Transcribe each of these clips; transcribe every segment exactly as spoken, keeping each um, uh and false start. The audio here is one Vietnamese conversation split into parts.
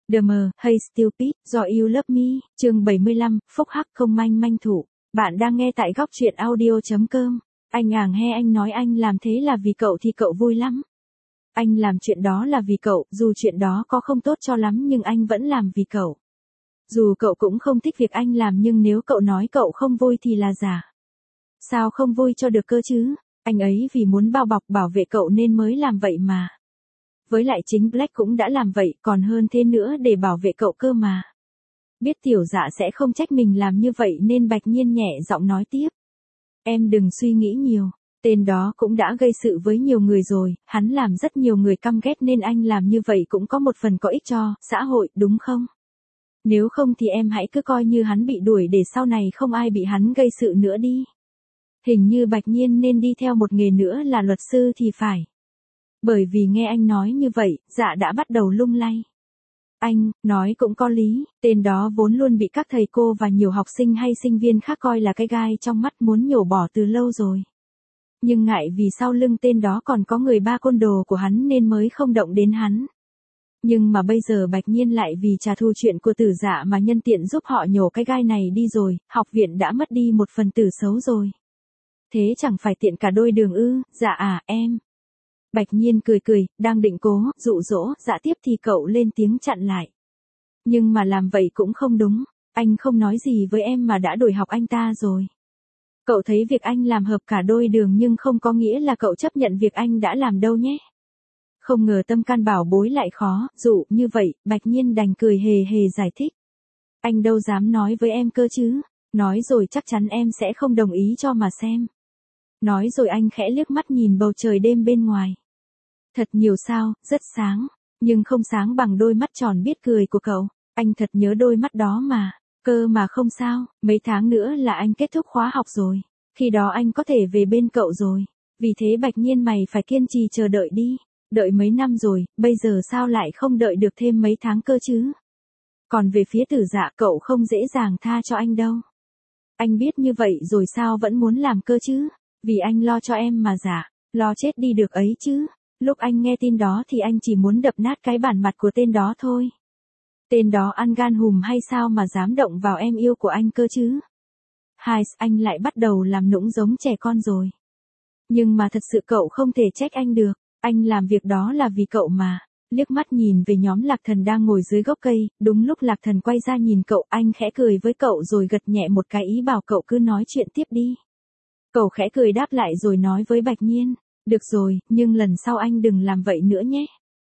The Mờ, Hey Stupid, Do You Love Me, chương bảy mươi lăm, phúc hắc không manh manh thủ. Bạn đang nghe tại góc truyện audio chấm com. Anh àng he anh nói anh làm thế là vì cậu thì cậu vui lắm. Anh làm chuyện đó là vì cậu, dù chuyện đó có không tốt cho lắm nhưng anh vẫn làm vì cậu. Dù cậu cũng không thích việc anh làm nhưng nếu cậu nói cậu không vui thì là giả. Sao không vui cho được cơ chứ? Anh ấy vì muốn bao bọc bảo vệ cậu nên mới làm vậy mà. Với lại chính Black cũng đã làm vậy, còn hơn thế nữa để bảo vệ cậu cơ mà. Biết tiểu dạ sẽ không trách mình làm như vậy nên Bạch Nhiên nhẹ giọng nói tiếp. Em đừng suy nghĩ nhiều, tên đó cũng đã gây sự với nhiều người rồi, hắn làm rất nhiều người căm ghét nên anh làm như vậy cũng có một phần có ích cho xã hội, đúng không? Nếu không thì em hãy cứ coi như hắn bị đuổi để sau này không ai bị hắn gây sự nữa đi. Hình như Bạch Nhiên nên đi theo một nghề nữa là luật sư thì phải. Bởi vì nghe anh nói như vậy, dạ đã bắt đầu lung lay. Anh, nói cũng có lý, tên đó vốn luôn bị các thầy cô và nhiều học sinh hay sinh viên khác coi là cái gai trong mắt muốn nhổ bỏ từ lâu rồi. Nhưng ngại vì sau lưng tên đó còn có người ba côn đồ của hắn nên mới không động đến hắn. Nhưng mà bây giờ Bạch Nhiên lại vì trả thù chuyện của tử dạ mà nhân tiện giúp họ nhổ cái gai này đi rồi, học viện đã mất đi một phần tử xấu rồi. Thế chẳng phải tiện cả đôi đường ư? Dạ à, em. Bạch Nhiên cười cười, đang định cố, dụ dỗ, dạ tiếp thì cậu lên tiếng chặn lại. Nhưng mà làm vậy cũng không đúng, anh không nói gì với em mà đã đổi học anh ta rồi. Cậu thấy việc anh làm hợp cả đôi đường nhưng không có nghĩa là cậu chấp nhận việc anh đã làm đâu nhé. Không ngờ tâm can bảo bối lại khó, dụ như vậy, Bạch Nhiên đành cười hề hề giải thích. Anh đâu dám nói với em cơ chứ, nói rồi chắc chắn em sẽ không đồng ý cho mà xem. Nói rồi anh khẽ liếc mắt nhìn bầu trời đêm bên ngoài. Thật nhiều sao, rất sáng, nhưng không sáng bằng đôi mắt tròn biết cười của cậu. Anh thật nhớ đôi mắt đó mà, cơ mà không sao, mấy tháng nữa là anh kết thúc khóa học rồi. Khi đó anh có thể về bên cậu rồi. Vì thế Bạch Nhiên mày phải kiên trì chờ đợi đi. Đợi mấy năm rồi, bây giờ sao lại không đợi được thêm mấy tháng cơ chứ? Còn về phía tử dạ cậu không dễ dàng tha cho anh đâu. Anh biết như vậy rồi sao vẫn muốn làm cơ chứ? Vì anh lo cho em mà dạ, lo chết đi được ấy chứ. Lúc anh nghe tin đó thì anh chỉ muốn đập nát cái bản mặt của tên đó thôi. Tên đó ăn gan hùm hay sao mà dám động vào em yêu của anh cơ chứ? Hai, anh lại bắt đầu làm nũng giống trẻ con rồi. Nhưng mà thật sự cậu không thể trách anh được, anh làm việc đó là vì cậu mà. Liếc mắt nhìn về nhóm Lạc Thần đang ngồi dưới gốc cây, đúng lúc Lạc Thần quay ra nhìn cậu, anh khẽ cười với cậu rồi gật nhẹ một cái ý bảo cậu cứ nói chuyện tiếp đi. Cậu khẽ cười đáp lại rồi nói với Bạch Nhiên, được rồi, nhưng lần sau anh đừng làm vậy nữa nhé.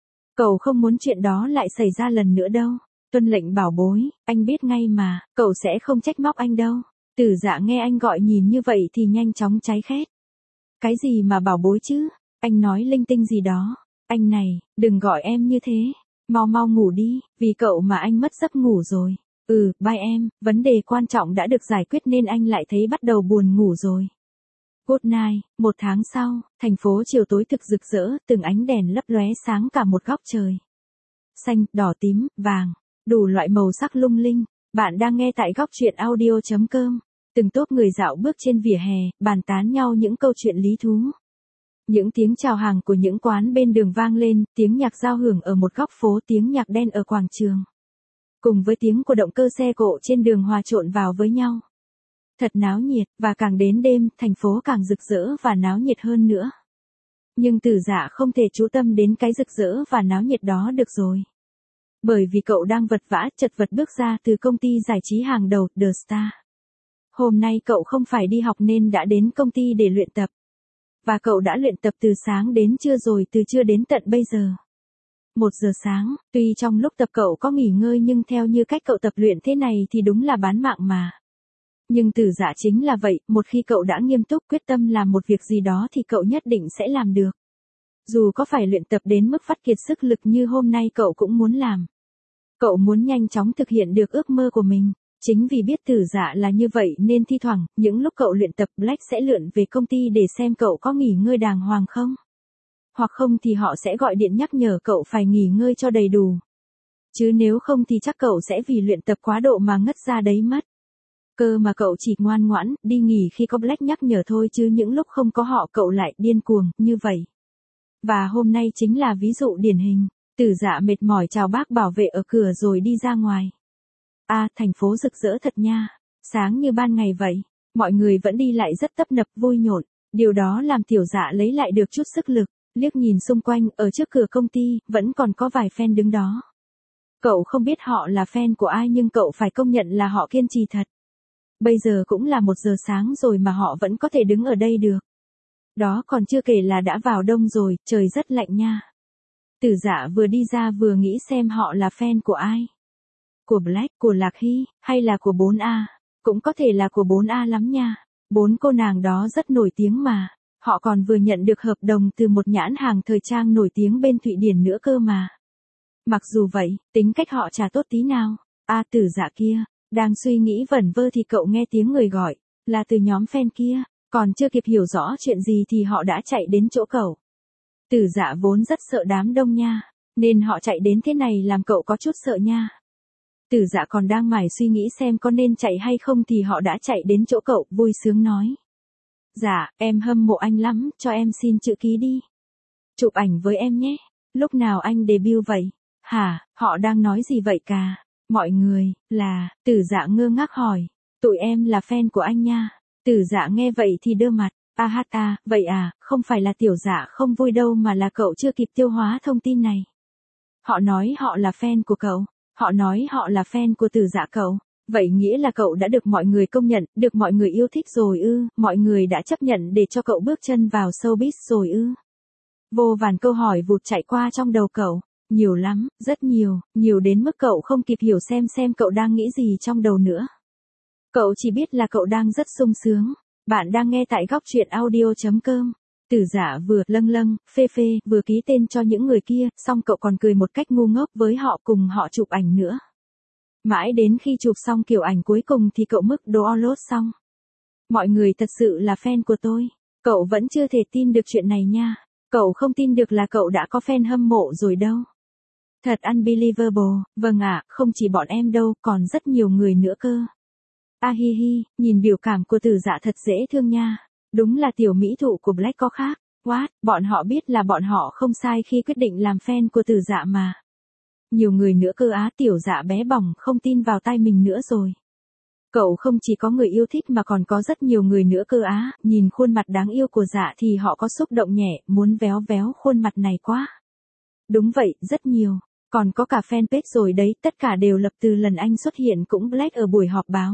Cậu không muốn chuyện đó lại xảy ra lần nữa đâu. Tuân lệnh bảo bối, anh biết ngay mà, cậu sẽ không trách móc anh đâu. Tử dạ nghe anh gọi nhìn như vậy thì nhanh chóng cháy khét. Cái gì mà bảo bối chứ, anh nói linh tinh gì đó. Anh này, đừng gọi em như thế, mau mau ngủ đi, vì cậu mà anh mất giấc ngủ rồi. Ừ, bye em, vấn đề quan trọng đã được giải quyết nên anh lại thấy bắt đầu buồn ngủ rồi. Good night, một tháng sau, thành phố chiều tối thực rực rỡ, từng ánh đèn lấp lóe sáng cả một góc trời. Xanh, đỏ tím, vàng, đủ loại màu sắc lung linh. Bạn đang nghe tại góc truyện audio chấm com. Từng tốp người dạo bước trên vỉa hè, bàn tán nhau những câu chuyện lý thú. Những tiếng chào hàng của những quán bên đường vang lên, tiếng nhạc giao hưởng ở một góc phố, tiếng nhạc đen ở quảng trường. Cùng với tiếng của động cơ xe cộ trên đường hòa trộn vào với nhau. Thật náo nhiệt, và càng đến đêm, thành phố càng rực rỡ và náo nhiệt hơn nữa. Nhưng tử dạ không thể chú tâm đến cái rực rỡ và náo nhiệt đó được rồi. Bởi vì cậu đang vật vã chật vật bước ra từ công ty giải trí hàng đầu, The Star. Hôm nay cậu không phải đi học nên đã đến công ty để luyện tập. Và cậu đã luyện tập từ sáng đến trưa rồi, từ trưa đến tận bây giờ. Một giờ sáng, tuy trong lúc tập cậu có nghỉ ngơi nhưng theo như cách cậu tập luyện thế này thì đúng là bán mạng mà. Nhưng tử dạ chính là vậy, một khi cậu đã nghiêm túc quyết tâm làm một việc gì đó thì cậu nhất định sẽ làm được. Dù có phải luyện tập đến mức phát kiệt sức lực như hôm nay cậu cũng muốn làm. Cậu muốn nhanh chóng thực hiện được ước mơ của mình. Chính vì biết tử dạ là như vậy nên thi thoảng, những lúc cậu luyện tập Black sẽ lượn về công ty để xem cậu có nghỉ ngơi đàng hoàng không. Hoặc không thì họ sẽ gọi điện nhắc nhở cậu phải nghỉ ngơi cho đầy đủ. Chứ nếu không thì chắc cậu sẽ vì luyện tập quá độ mà ngất ra đấy mất. Cơ mà cậu chỉ ngoan ngoãn, đi nghỉ khi có Black nhắc nhở thôi chứ những lúc không có họ cậu lại điên cuồng, như vậy. Và hôm nay chính là ví dụ điển hình. Tử Dạ mệt mỏi chào bác bảo vệ ở cửa rồi đi ra ngoài. A, à, thành phố rực rỡ thật nha. Sáng như ban ngày vậy, mọi người vẫn đi lại rất tấp nập vui nhộn. Điều đó làm Tiểu Dạ lấy lại được chút sức lực, liếc nhìn xung quanh, ở trước cửa công ty, vẫn còn có vài fan đứng đó. Cậu không biết họ là fan của ai nhưng cậu phải công nhận là họ kiên trì thật. Bây giờ cũng là một giờ sáng rồi mà họ vẫn có thể đứng ở đây được. Đó còn chưa kể là đã vào đông rồi, trời rất lạnh nha. Tử Dạ vừa đi ra vừa nghĩ xem họ là fan của ai. Của Black, của Lạc Hy, hay là của bốn A. Cũng có thể là của bốn A lắm nha. Bốn cô nàng đó rất nổi tiếng mà. Họ còn vừa nhận được hợp đồng từ một nhãn hàng thời trang nổi tiếng bên Thụy Điển nữa cơ mà. Mặc dù vậy, tính cách họ chả tốt tí nào. A à, Tử Dạ kia, đang suy nghĩ vẩn vơ thì cậu nghe tiếng người gọi, là từ nhóm fan kia. Còn chưa kịp hiểu rõ chuyện gì thì họ đã chạy đến chỗ cậu. Tử Dạ vốn rất sợ đám đông nha, nên họ chạy đến thế này làm cậu có chút sợ nha. Tử Dạ còn đang mải suy nghĩ xem có nên chạy hay không thì họ đã chạy đến chỗ cậu, vui sướng nói. Dạ, em hâm mộ anh lắm, cho em xin chữ ký đi. Chụp ảnh với em nhé, lúc nào anh debut vậy? Hả, họ đang nói gì vậy cả? Mọi người, là, Tử Dạ ngơ ngác hỏi. Tụi em là fan của anh nha. Tử Dạ nghe vậy thì đơ mặt. A hát ta, vậy à, không phải là Tiểu Dạ không vui đâu mà là cậu chưa kịp tiêu hóa thông tin này. Họ nói họ là fan của cậu. Họ nói họ là fan của Tử Dạ cậu. Vậy nghĩa là cậu đã được mọi người công nhận, được mọi người yêu thích rồi ư, mọi người đã chấp nhận để cho cậu bước chân vào showbiz rồi ư. Vô vàn câu hỏi vụt chạy qua trong đầu cậu, nhiều lắm, rất nhiều, nhiều đến mức cậu không kịp hiểu xem xem cậu đang nghĩ gì trong đầu nữa. Cậu chỉ biết là cậu đang rất sung sướng. Bạn đang nghe tại góc truyện audio chấm com. Tử Dạ vừa lâng lâng, phê phê, vừa ký tên cho những người kia, xong cậu còn cười một cách ngu ngốc với họ cùng họ chụp ảnh nữa. Mãi đến khi chụp xong kiểu ảnh cuối cùng thì cậu mức download xong. Mọi người thật sự là fan của tôi. Cậu vẫn chưa thể tin được chuyện này nha. Cậu không tin được là cậu đã có fan hâm mộ rồi đâu. Thật unbelievable, vâng ạ, không chỉ bọn em đâu, còn rất nhiều người nữa cơ. A hi hi, nhìn biểu cảm của Tử Dạ thật dễ thương nha. Đúng là tiểu mỹ thụ của Black có khác. What, bọn họ biết là bọn họ không sai khi quyết định làm fan của Tử Dạ mà. Nhiều người nữa cơ á. Tiểu Dạ bé bỏng không tin vào tai mình nữa rồi. Cậu không chỉ có người yêu thích mà còn có rất nhiều người nữa cơ á. Nhìn khuôn mặt đáng yêu của Dạ thì họ có xúc động nhẹ, muốn véo véo khuôn mặt này quá. Đúng vậy, rất nhiều. Còn có cả fanpage rồi đấy, tất cả đều lập từ lần anh xuất hiện cũng Black ở buổi họp báo.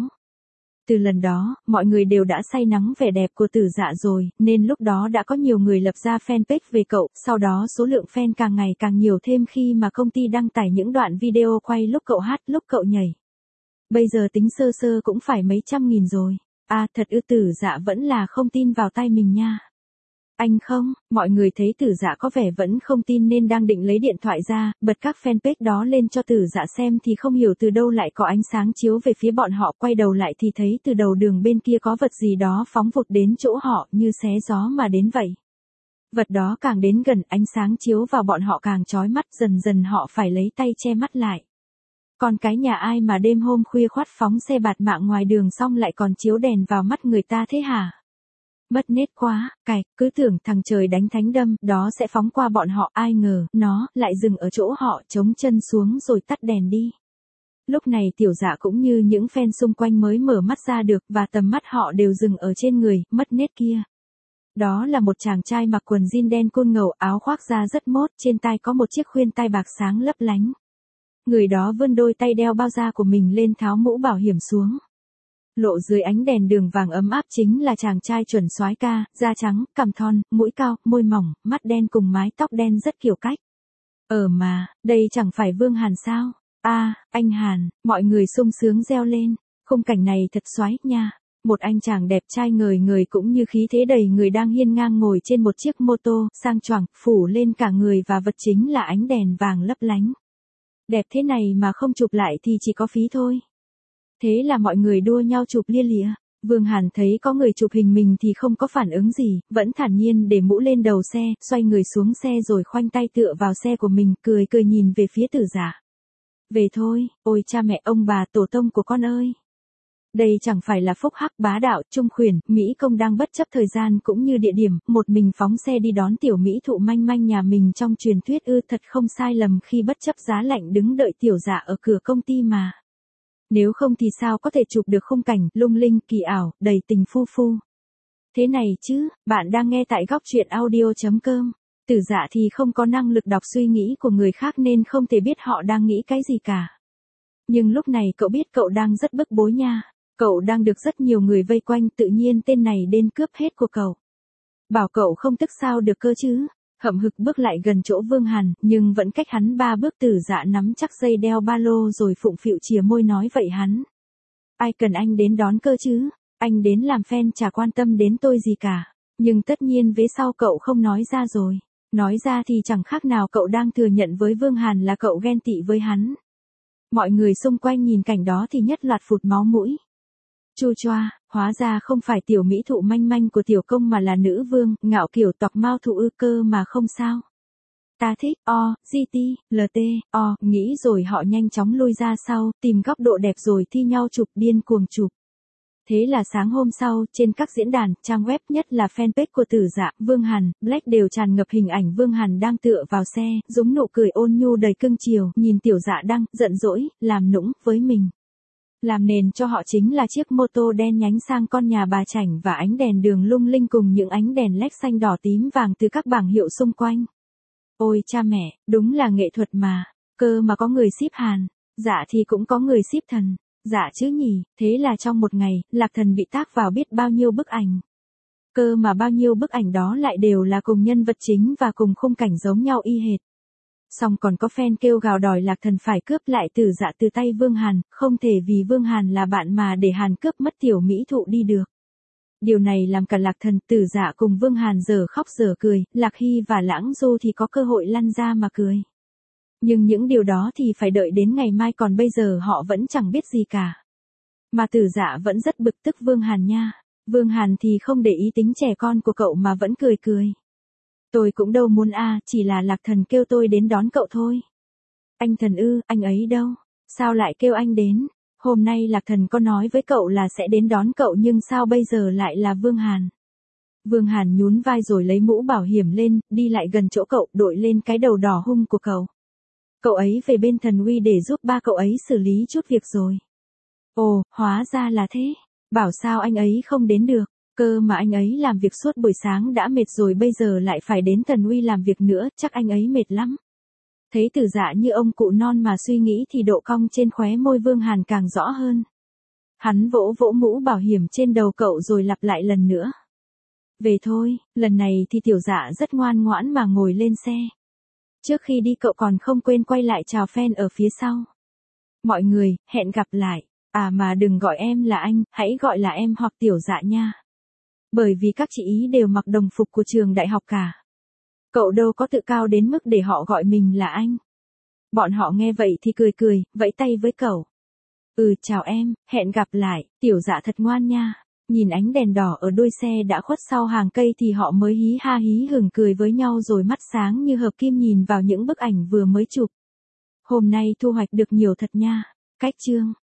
Từ lần đó, mọi người đều đã say nắng vẻ đẹp của Tử Dạ rồi, nên lúc đó đã có nhiều người lập ra fanpage về cậu, sau đó số lượng fan càng ngày càng nhiều thêm khi mà công ty đăng tải những đoạn video quay lúc cậu hát, lúc cậu nhảy. Bây giờ tính sơ sơ cũng phải mấy trăm nghìn rồi. À, thật ư. Tử Dạ vẫn là không tin vào tay mình nha. Anh không, mọi người thấy Tử Dạ có vẻ vẫn không tin nên đang định lấy điện thoại ra, bật các fanpage đó lên cho Tử Dạ xem thì không hiểu từ đâu lại có ánh sáng chiếu về phía bọn họ, quay đầu lại thì thấy từ đầu đường bên kia có vật gì đó phóng vụt đến chỗ họ như xé gió mà đến vậy. Vật đó càng đến gần, ánh sáng chiếu vào bọn họ càng chói mắt, dần dần họ phải lấy tay che mắt lại. Còn cái nhà ai mà đêm hôm khuya khoắt phóng xe bạt mạng ngoài đường xong lại còn chiếu đèn vào mắt người ta thế hả? Mất nết quá, cày, cứ tưởng thằng trời đánh thánh đâm, đó sẽ phóng qua bọn họ, ai ngờ, nó, lại dừng ở chỗ họ, chống chân xuống rồi tắt đèn đi. Lúc này Tiểu Dạ cũng như những fan xung quanh mới mở mắt ra được, và tầm mắt họ đều dừng ở trên người, mất nết kia. Đó là một chàng trai mặc quần jean đen côn ngầu, áo khoác da rất mốt, trên tai có một chiếc khuyên tai bạc sáng lấp lánh. Người đó vươn đôi tay đeo bao da của mình lên, tháo mũ bảo hiểm xuống. Lộ dưới ánh đèn đường vàng ấm áp chính là chàng trai chuẩn soái ca, da trắng, cằm thon, mũi cao, môi mỏng, mắt đen cùng mái tóc đen rất kiểu cách. Ờ mà, đây chẳng phải Vương Hàn sao? A, à, anh Hàn, mọi người sung sướng reo lên. Khung cảnh này thật soái nha. Một anh chàng đẹp trai ngời ngời cũng như khí thế đầy người đang hiên ngang ngồi trên một chiếc mô tô, sang choàng, phủ lên cả người và vật chính là ánh đèn vàng lấp lánh. Đẹp thế này mà không chụp lại thì chỉ có phí thôi. Thế là mọi người đua nhau chụp lia lịa. Vương Hàn thấy có người chụp hình mình thì không có phản ứng gì, vẫn thản nhiên để mũ lên đầu xe, xoay người xuống xe rồi khoanh tay tựa vào xe của mình, cười cười nhìn về phía Tử Dạ. Về thôi, ôi cha mẹ ông bà tổ tông của con ơi. Đây chẳng phải là phúc hắc bá đạo, trung khuyển, Mỹ công đang bất chấp thời gian cũng như địa điểm, một mình phóng xe đi đón tiểu Mỹ thụ manh manh nhà mình trong truyền thuyết ư, thật không sai lầm khi bất chấp giá lạnh đứng đợi tiểu dạ ở cửa công ty mà. Nếu không thì sao có thể chụp được khung cảnh lung linh, kỳ ảo, đầy tình phu phu. Thế này chứ, bạn đang nghe tại góc truyện audio chấm com. Tử dạ thì không có năng lực đọc suy nghĩ của người khác nên không thể biết họ đang nghĩ cái gì cả. Nhưng lúc này cậu biết cậu đang rất bức bối nha. Cậu đang được rất nhiều người vây quanh, tự nhiên tên này đến cướp hết của cậu. Bảo cậu không tức sao được cơ chứ. Hậm hực bước lại gần chỗ Vương Hàn, nhưng vẫn cách hắn ba bước. Tử dạ nắm chắc dây đeo ba lô rồi phụng phịu chìa môi nói vậy hắn. Ai cần anh đến đón cơ chứ, anh đến làm fan chả quan tâm đến tôi gì cả. Nhưng tất nhiên vế sau cậu không nói ra rồi. Nói ra thì chẳng khác nào cậu đang thừa nhận với Vương Hàn là cậu ghen tị với hắn. Mọi người xung quanh nhìn cảnh đó thì nhất loạt phụt máu mũi. Chu choa, hóa ra không phải tiểu Mỹ thụ manh manh của tiểu công mà là nữ vương, ngạo kiểu tọc mao thụ ư cơ mà không sao. Ta thích, o, gt, lt, o, nghĩ rồi họ nhanh chóng lui ra sau, tìm góc độ đẹp rồi thi nhau chụp điên cuồng chụp. Thế là sáng hôm sau, trên các diễn đàn, trang web nhất là fanpage của Tử Dạ, Vương Hàn, Black đều tràn ngập hình ảnh Vương Hàn đang tựa vào xe, dúng nụ cười ôn nhu đầy cưng chiều, nhìn tiểu dạ đang, giận dỗi, làm nũng, với mình. Làm nền cho họ chính là chiếc mô tô đen nhánh sang con nhà bà chảnh và ánh đèn đường lung linh cùng những ánh đèn led xanh đỏ tím vàng từ các bảng hiệu xung quanh. Ôi cha mẹ, đúng là nghệ thuật mà, cơ mà có người ship Hàn, dạ thì cũng có người ship thần. Dạ chứ nhỉ, thế là trong một ngày, Lạc Thần bị tác vào biết bao nhiêu bức ảnh. Cơ mà bao nhiêu bức ảnh đó lại đều là cùng nhân vật chính và cùng khung cảnh giống nhau y hệt. Xong còn có fan kêu gào đòi Lạc Thần phải cướp lại Tử Dạ từ tay Vương Hàn, không thể vì Vương Hàn là bạn mà để Hàn cướp mất tiểu Mỹ thụ đi được. Điều này làm cả Lạc Thần, Tử Dạ cùng Vương Hàn giờ khóc giờ cười, Lạc Hy và Lãng Du thì có cơ hội lăn ra mà cười. Nhưng những điều đó thì phải đợi đến ngày mai, còn bây giờ họ vẫn chẳng biết gì cả. Mà Tử Dạ vẫn rất bực tức Vương Hàn nha. Vương Hàn thì không để ý tính trẻ con của cậu mà vẫn cười cười. Tôi cũng đâu muốn a, chỉ là Lạc Thần kêu tôi đến đón cậu thôi. Anh Thần ư, anh ấy đâu? Sao lại kêu anh đến? Hôm nay Lạc Thần có nói với cậu là sẽ đến đón cậu nhưng sao bây giờ lại là Vương Hàn? Vương Hàn nhún vai rồi lấy mũ bảo hiểm lên, đi lại gần chỗ cậu, đội lên cái đầu đỏ hung của cậu. Cậu ấy về bên Thần Uy để giúp ba cậu ấy xử lý chút việc rồi. Ồ, hóa ra là thế. Bảo sao anh ấy không đến được. Cơ mà anh ấy làm việc suốt buổi sáng đã mệt rồi, bây giờ lại phải đến Thần Uy làm việc nữa, chắc anh ấy mệt lắm. Thấy Tử Dạ như ông cụ non mà suy nghĩ thì độ cong trên khóe môi Vương Hàn càng rõ hơn. Hắn vỗ vỗ mũ bảo hiểm trên đầu cậu rồi lặp lại lần nữa. Về thôi, lần này thì tiểu Dạ rất ngoan ngoãn mà ngồi lên xe. Trước khi đi cậu còn không quên quay lại chào fan ở phía sau. Mọi người, hẹn gặp lại. À mà đừng gọi em là anh, hãy gọi là em hoặc tiểu Dạ nha. Bởi vì các chị ý đều mặc đồng phục của trường đại học cả. Cậu đâu có tự cao đến mức để họ gọi mình là anh. Bọn họ nghe vậy thì cười cười, vẫy tay với cậu. Ừ chào em, hẹn gặp lại, tiểu Dạ thật ngoan nha. Nhìn ánh đèn đỏ ở đuôi xe đã khuất sau hàng cây thì họ mới hí ha hí hửng cười với nhau rồi mắt sáng như hợp kim nhìn vào những bức ảnh vừa mới chụp. Hôm nay thu hoạch được nhiều thật nha. Cách chương